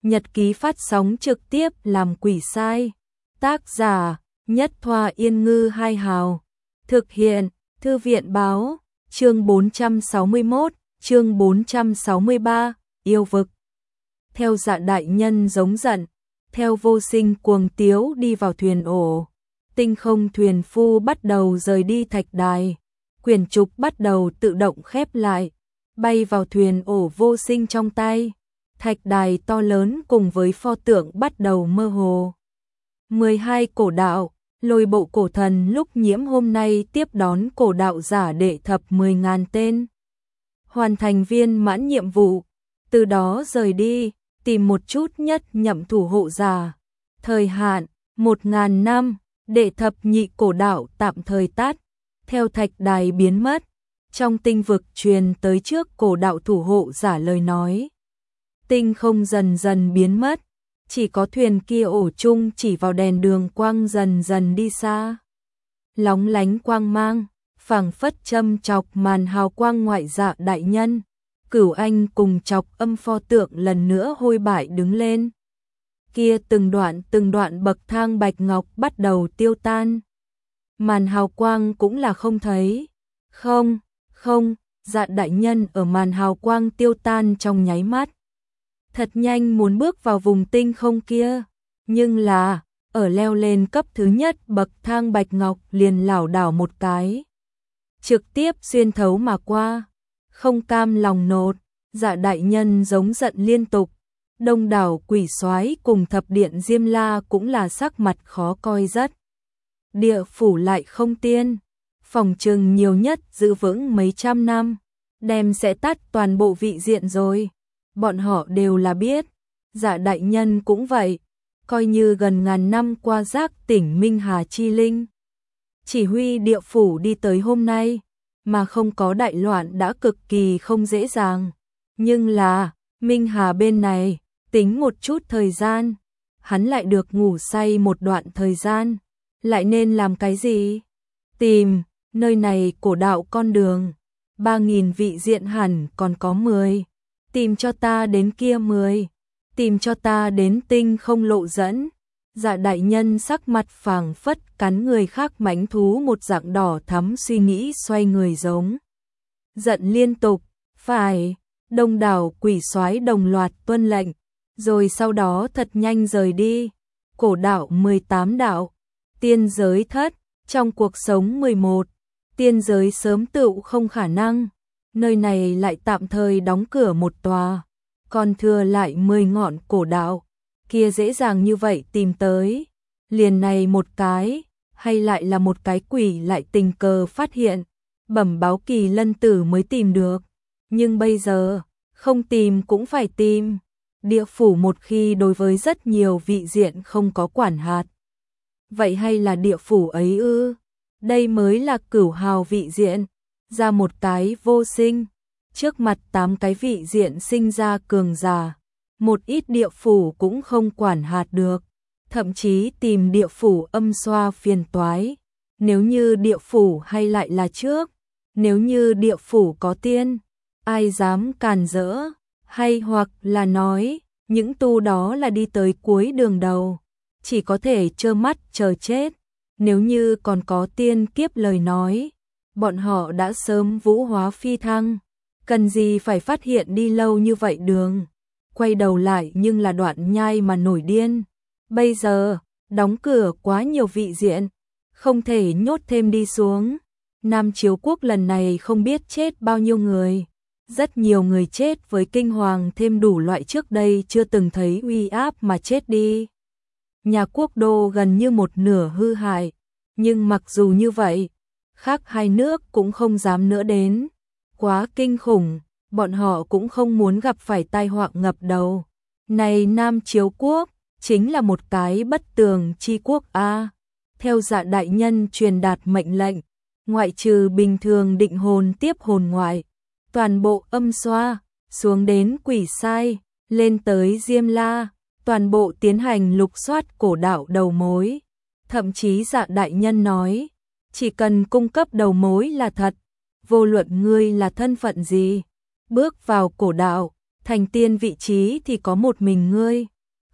nhật ký phát sóng trực tiếp làm quỷ sai. Tác giả, Nhất Thoa Yên Ngư Hai Hào. Thực hiện, Thư viện Báo. Chương 461, chương 463, yêu vực. Theo Dạ đại nhân giống giận, theo Vô Sinh cuồng tiếu đi vào thuyền ổ. Tinh không thuyền phu bắt đầu rời đi thạch đài. Quyển trục bắt đầu tự động khép lại, bay vào thuyền ổ Vô Sinh trong tay. Thạch đài to lớn cùng với pho tượng bắt đầu mơ hồ. 12 cổ đạo, lôi bộ cổ thần lúc nhiễm hôm nay tiếp đón cổ đạo giả đệ thập 10.000 tên. Hoàn thành viên mãn nhiệm vụ, từ đó rời đi, tìm một chút nhất nhậm thủ hộ giả. Thời hạn, 1.000 năm, đệ thập nhị cổ đạo tạm thời tắt, theo thạch đài biến mất. Trong tinh vực truyền tới trước cổ đạo thủ hộ giả lời nói. Tinh không dần dần biến mất, chỉ có thuyền kia ổ chung chỉ vào đèn đường quang dần dần đi xa. Lóng lánh quang mang, phảng phất châm chọc màn hào quang ngoại Dạ đại nhân. Cửu Anh cùng chọc âm pho tượng lần nữa hôi bại đứng lên. Kia từng đoạn bậc thang bạch ngọc bắt đầu tiêu tan. Màn hào quang cũng là không thấy. Không, Dạ đại nhân ở màn hào quang tiêu tan trong nháy mắt. Thật nhanh muốn bước vào vùng tinh không kia, nhưng là, ở leo lên cấp thứ nhất bậc thang bạch ngọc liền lảo đảo một cái. Trực tiếp xuyên thấu mà qua, không cam lòng nột, Dạ đại nhân giống giận liên tục. Đông đảo quỷ soái cùng thập điện Diêm La cũng là sắc mặt khó coi rất. Địa phủ lại không tiên, phòng trừng nhiều nhất giữ vững mấy trăm năm, đem sẽ tắt toàn bộ vị diện rồi. Bọn họ đều là biết, Dạ đại nhân cũng vậy, coi như gần ngàn năm qua giác tỉnh Minh Hà chi linh. Chỉ huy địa phủ đi tới hôm nay, mà không có đại loạn đã cực kỳ không dễ dàng. Nhưng là, Minh Hà bên này, tính một chút thời gian, hắn lại được ngủ say một đoạn thời gian, lại nên làm cái gì? Tìm, nơi này cổ đạo con đường, 3.000 vị diện hẳn còn có 10. Tìm cho ta đến kia 10, tìm cho ta đến tinh không lộ dẫn. Dạ đại nhân sắc mặt phảng phất cắn người khác mãnh thú một dạng đỏ thắm suy nghĩ xoay người giống. Giận liên tục, phải, đông đảo quỷ soái đồng loạt tuân lệnh, rồi sau đó thật nhanh rời đi. Cổ đạo 18 đạo, tiên giới thất, trong cuộc sống 11, tiên giới sớm tựu không khả năng. Nơi này lại tạm thời đóng cửa một tòa, còn thừa lại 10 ngọn cổ đạo, kia dễ dàng như vậy tìm tới. Liền này một cái, hay lại là một cái quỷ lại tình cờ phát hiện, bẩm báo Kỳ Lân Tử mới tìm được. Nhưng bây giờ, không tìm cũng phải tìm. Địa phủ một khi đối với rất nhiều vị diện không có quản hạt. Vậy hay là địa phủ ấy ư? Đây mới là cửu hào vị diện. Ra một cái Vô Sinh, trước mặt 8 cái vị diện sinh ra cường giả, một ít địa phủ cũng không quản hạt được, thậm chí tìm địa phủ âm xoa phiền toái. Nếu như địa phủ hay lại là trước, nếu như địa phủ có tiên, ai dám càn rỡ, hay hoặc là nói, những tu đó là đi tới cuối đường đầu, chỉ có thể trơ mắt chờ chết. Nếu như còn có tiên kiếp lời nói, bọn họ đã sớm vũ hóa phi thăng, cần gì phải phát hiện đi lâu như vậy đường. Quay đầu lại nhưng là đoạn nhai mà nổi điên. Bây giờ, đóng cửa quá nhiều vị diện, không thể nhốt thêm đi xuống. Nam Chiếu Quốc lần này không biết chết bao nhiêu người. Rất nhiều người chết với kinh hoàng thêm đủ loại trước đây chưa từng thấy uy áp mà chết đi. Nhà quốc đô gần như một nửa hư hại, nhưng mặc dù như vậy, khác hai nước cũng không dám nữa đến. Quá kinh khủng, bọn họ cũng không muốn gặp phải tai họa ngập đầu. Này Nam Chiếu Quốc, chính là một cái bất tường chi quốc a. Theo Dạ đại nhân truyền đạt mệnh lệnh, ngoại trừ bình thường định hồn tiếp hồn ngoại, toàn bộ âm xoa, xuống đến quỷ sai, lên tới Diêm La, toàn bộ tiến hành lục soát cổ đạo đầu mối. Thậm chí Dạ đại nhân nói, chỉ cần cung cấp đầu mối là thật, vô luận ngươi là thân phận gì, bước vào cổ đạo, thành tiên vị trí thì có một mình ngươi,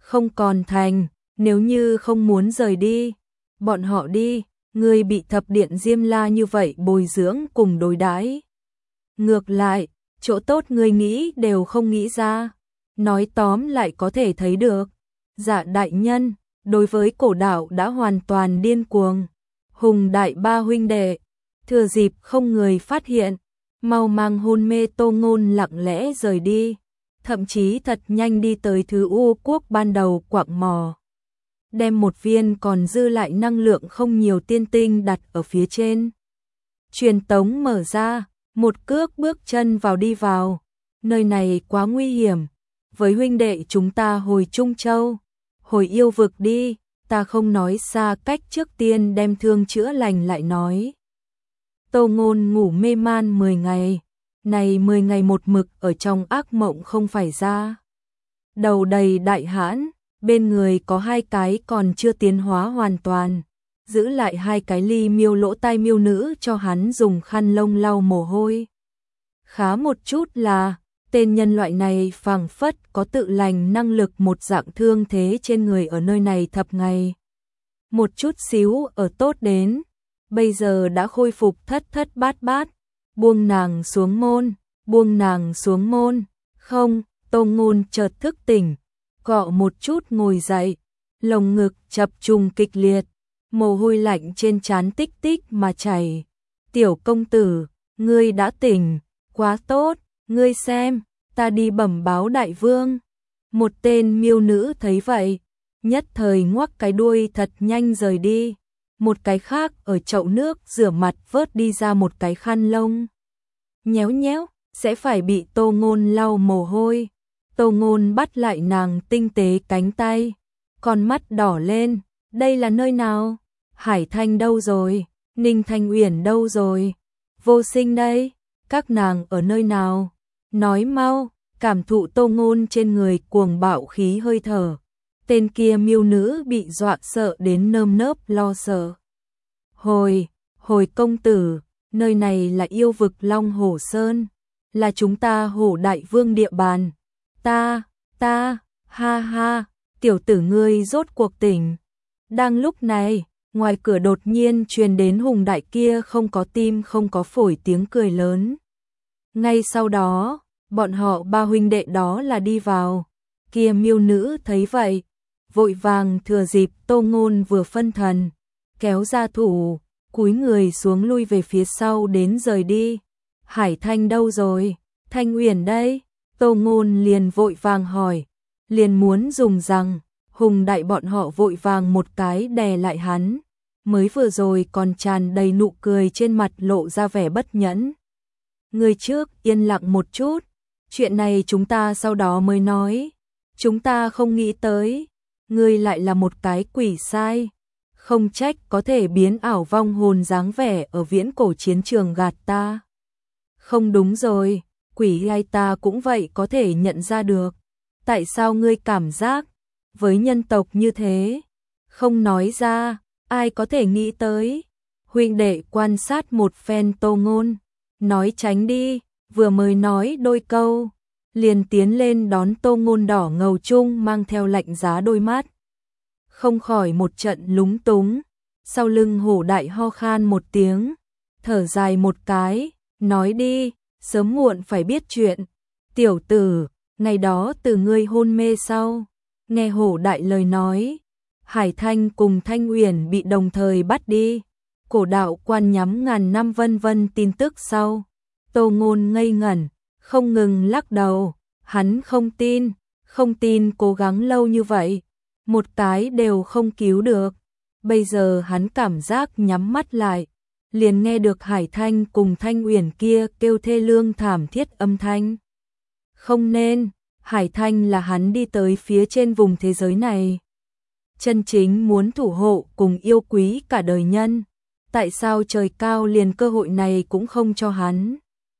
Không còn thành, nếu như không muốn rời đi, bọn họ đi, ngươi bị thập điện Diêm La như vậy bồi dưỡng cùng đối đãi. Ngược lại, chỗ tốt ngươi nghĩ đều không nghĩ ra. Nói tóm lại có thể thấy được, Dạ đại nhân, đối với cổ đạo đã hoàn toàn điên cuồng. Hùng đại ba huynh đệ, thừa dịp không người phát hiện, mau mang hôn mê Tô Ngôn lặng lẽ rời đi, thậm chí thật nhanh đi tới Thứ U quốc ban đầu quạng mò. Đem một viên còn dư lại năng lượng không nhiều tiên tinh đặt ở phía trên. Truyền tống mở ra, một cước bước chân vào đi vào. Nơi này quá nguy hiểm, với huynh đệ chúng ta hồi Trung Châu, hồi yêu vực đi, ta không nói xa cách trước tiên đem thương chữa lành lại nói. Tô Ngôn ngủ mê man 10 ngày, này 10 ngày một mực ở trong ác mộng không phải ra. Đầu đầy đại hãn, bên người có 2 cái còn chưa tiến hóa hoàn toàn, giữ lại 2 cái ly miêu lỗ tai miêu nữ cho hắn dùng khăn lông lau mồ hôi. Khá một chút là, tên nhân loại này phảng phất có tự lành năng lực một dạng thương thế trên người ở nơi này thập ngày. Một chút xíu ở tốt đến, bây giờ đã khôi phục thất thất bát bát, buông nàng xuống môn, buông nàng xuống môn, không, Tô Ngôn chợt thức tỉnh, cọ một chút ngồi dậy, lồng ngực chập trùng kịch liệt, mồ hôi lạnh trên trán tích tích mà chảy. Tiểu công tử, ngươi đã tỉnh, quá tốt, ngươi xem, ta đi bẩm báo đại vương. Một tên miêu nữ thấy vậy, nhất thời ngoắc cái đuôi thật nhanh rời đi. Một cái khác ở chậu nước rửa mặt vớt đi ra một cái khăn lông. Nhéo nhéo, sẽ phải bị Tô Ngôn lau mồ hôi. Tô Ngôn bắt lại nàng tinh tế cánh tay, con mắt đỏ lên, đây là nơi nào? Hải Thanh đâu rồi? Ninh Thanh Uyển đâu rồi? Vô Sinh đây, các nàng ở nơi nào? Nói mau, cảm thụ Tô Ngôn trên người cuồng bạo khí hơi thở. Tên kia miêu nữ bị dọa sợ đến nơm nớp lo sợ. Hồi công tử, nơi này là yêu vực Long Hổ Sơn, là chúng ta Hổ Đại Vương địa bàn. Ta, ha ha, tiểu tử ngươi rốt cuộc tỉnh. Đang lúc này, ngoài cửa đột nhiên truyền đến Hùng Đại kia không có tim không có phổi tiếng cười lớn. Ngay sau đó, bọn họ 3 huynh đệ đó là đi vào. Kia miêu nữ thấy vậy, vội vàng thừa dịp Tô Ngôn vừa phân thần, kéo ra thủ, cúi người xuống lui về phía sau đến rời đi. Hải Thanh đâu rồi? Thanh Uyển đây. Tô Ngôn liền vội vàng hỏi, liền muốn dùng rằng, Hùng Đại bọn họ vội vàng một cái đè lại hắn, mới vừa rồi còn tràn đầy nụ cười trên mặt lộ ra vẻ bất nhẫn. Người trước yên lặng một chút, chuyện này chúng ta sau đó mới nói, chúng ta không nghĩ tới, ngươi lại là một cái quỷ sai, không trách có thể biến ảo vong hồn dáng vẻ ở viễn cổ chiến trường gạt ta. Không đúng rồi. Quỷ hay ta cũng vậy có thể nhận ra được. Tại sao ngươi cảm giác với nhân tộc như thế? Không nói ra, ai có thể nghĩ tới? Huynh đệ quan sát một phen Tô Ngôn, nói tránh đi, vừa mới nói đôi câu, liền tiến lên đón Tô Ngôn đỏ ngầu chung mang theo lạnh giá đôi mắt. Không khỏi một trận lúng túng, sau lưng Hổ Đại ho khan một tiếng, thở dài một cái, nói đi. Sớm muộn phải biết chuyện. Tiểu tử, ngày đó từ ngươi hôn mê sau, nghe Hổ Đại lời nói, Hải Thanh cùng Thanh Uyển bị đồng thời bắt đi. Cổ đạo quan nhắm ngàn năm vân vân tin tức sau. Tô Ngôn ngây ngẩn, không ngừng lắc đầu, hắn không tin cố gắng lâu như vậy, một cái đều không cứu được. Bây giờ hắn cảm giác nhắm mắt lại, liền nghe được Hải Thanh cùng Thanh Uyển kia kêu thê lương thảm thiết âm thanh. Không nên, Hải Thanh là hắn đi tới phía trên vùng thế giới này, chân chính muốn thủ hộ cùng yêu quý cả đời nhân, tại sao trời cao liền cơ hội này cũng không cho hắn.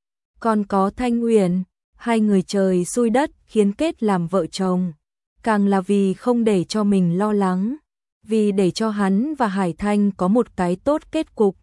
Còn có Thanh Uyển, 2 người trời xui đất khiến kết làm vợ chồng, càng là vì không để cho mình lo lắng, vì để cho hắn và Hải Thanh có một cái tốt kết cục.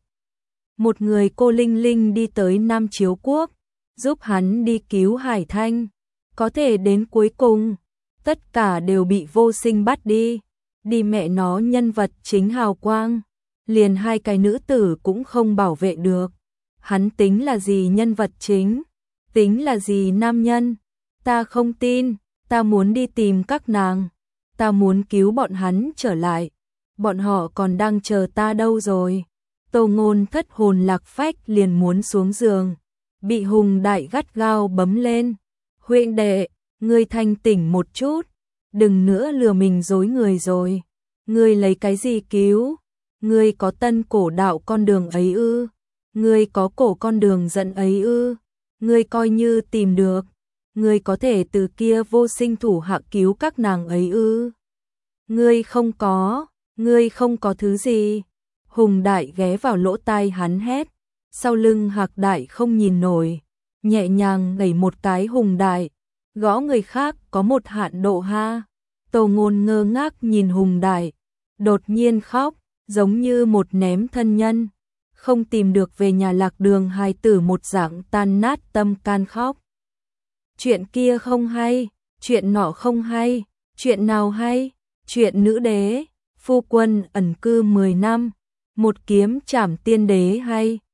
Một người cô Linh Linh đi tới Nam Chiếu Quốc, giúp hắn đi cứu Hải Thanh, có thể đến cuối cùng, tất cả đều bị vô sinh bắt đi. Đi mẹ nó, nhân vật chính hào quang, liền hai cái nữ tử cũng không bảo vệ được. Hắn tính là gì nhân vật chính? Tính là gì nam nhân? Ta không tin, ta muốn đi tìm các nàng. Ta muốn cứu bọn hắn trở lại. Bọn họ còn đang chờ ta đâu rồi? Tô Ngôn thất hồn lạc phách liền muốn xuống giường, bị Hùng Đại gắt gao bấm lên. Huynh đệ, ngươi thanh tỉnh một chút, đừng nữa lừa mình dối người rồi. Ngươi lấy cái gì cứu? Ngươi có tân cổ đạo con đường ấy ư? Ngươi có cổ con đường dẫn ấy ư? Ngươi coi như tìm được, ngươi có thể từ kia vô sinh thủ hạ cứu các nàng ấy ư? Ngươi không có thứ gì. Hùng Đại ghé vào lỗ tai hắn hét. Sau lưng Hạc Đại không nhìn nổi, nhẹ nhàng đẩy một cái Hùng Đại, gõ người khác có một hạn độ ha. Tô Ngôn ngơ ngác nhìn Hùng Đại, đột nhiên khóc, giống như một ném thân nhân, không tìm được về nhà lạc đường hài tử một dạng tan nát tâm can khóc. Chuyện kia không hay, chuyện nọ không hay, chuyện nào hay? Chuyện nữ đế, phu quân ẩn cư 10 năm, một kiếm trảm tiên đế hay?